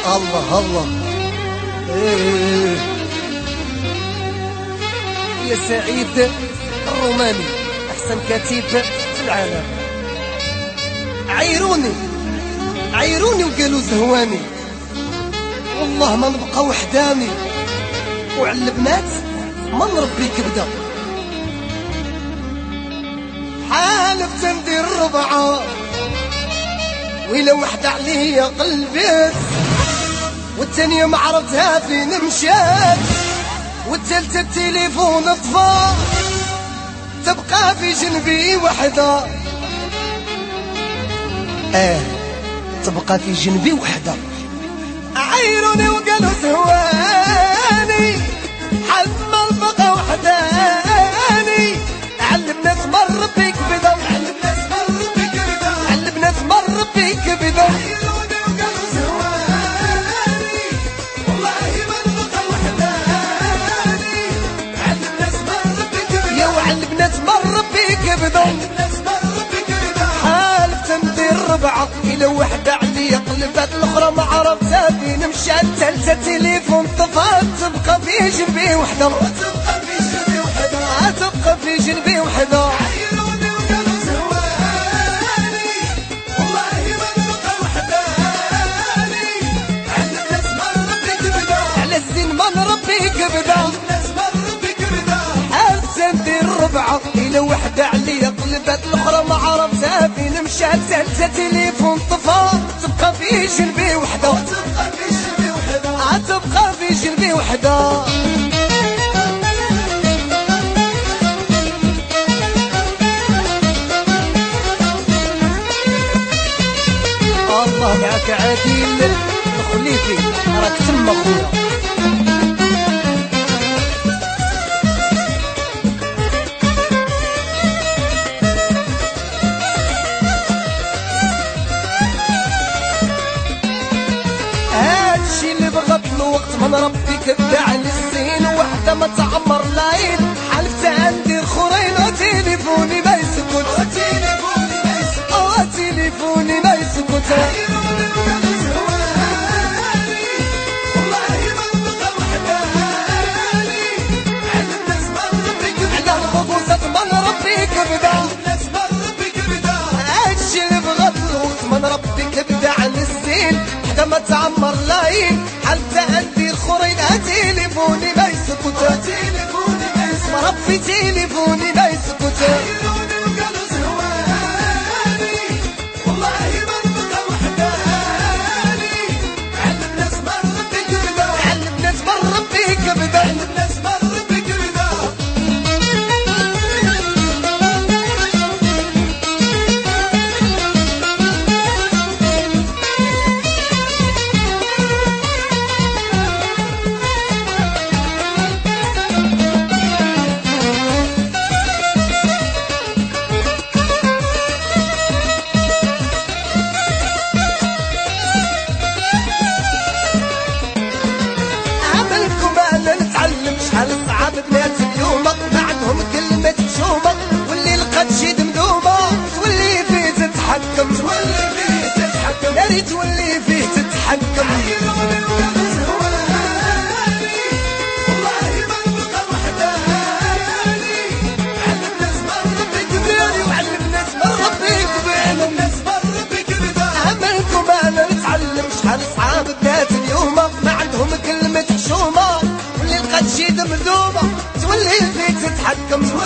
الله الله. يا سعيد الروماني أحسن كاتب في العالم. عيروني وقالوا زهواني، والله ما نبقى وحداني، وعلى البنات ما نربي كبده. حالف ندير الربعة وإلا وحدة عليا قلبت، والتانية ما عرفتها فين مشات، والتالتة التليفون طفى، تبقى في جنبي وحدة. تبقى في جنبي وحدة. عيروني وقالوا زهواني، حد ما نبقى وحداني، علمنا تمر بيك بدا، علمنا تمر بيك بدا، علمنا تمر بيك بدا. عيروني وقالوا زهواني، والله ما نبقى وحداني، علمنا تمر بيك بدا، يا وعلمنا تمر بيك بدا، علمنا تمر بيك بدا. حالف ندير الربعة إلا وحدة عليا قلبت، الأخرى ما عرفتها فين مشات، التالتة تليفون طفات، تبقى في جنبي وحدة، وتبقى في جنبي وحدة، تبقى في جنبي وحدة. عيروني وقالوا زهواني، والله ما نبقى وحداني، علمنا تمر بيك بدا، على الزين ما نربيك بدا، علمنا تمر بيك بدا. حالت ندير الربعة إلا وحدة عليا قلبت، الأخرى ما عرفتها فين مشات، التالتة تليفون طفى، تبقى في جنبي وحدة، تبقى في جنبي وحدة، تبقى في جنبي وحدة. الله معك عادل الخليفي، راك تما خويا. هادشي اللي بغض الوقت ما نربي كبدا على السين، وحده ما تعمر لاين، حلفت عندي خرين وتليفوني ما يسكت، وتليفوني ما يسكت، وتليفوني ما يسكت. عيروني وقالوا زهواني، والله ما نبقى وحداني، علمنا تمر بيك بدا، على الخبوزات ما نربيك بدا، علمنا تمر بيك بدا. هادشي اللي بغض الوقت ما نربي كبدا على السين، وحده ما تعمر لاين، حلفت عندي خرين تليفوني ما يسكت، تليفوني ما يسكت، مربي تليفوني ما يسكت. عيروني وقالوا زهواني، والله ما نبقى وحداني، علمنا تمر بيك بدا، علمنا تمر بيك بدا، علمنا تمر بيك بدا. شحال صعاب بنات اليوم، ما عندهم كلمة حشومة، واللي لقات شي دمدومة تولي فيه تتحكم، تولي فيه تتحكم، يا ريت تولي فيه تتحكم. عيروني وقالوا زهواني، والله ما نبقى وحداني، علمنا تمر بيك بدا، وعلمنا تمر بيك بدا، علمنا تمر بيك بدا. عملكم انا نتعلم، شحال صعاب بنات اليوم، ما عندهم كلمة حشومة، شي دمدومة تولي فيك تتحكم.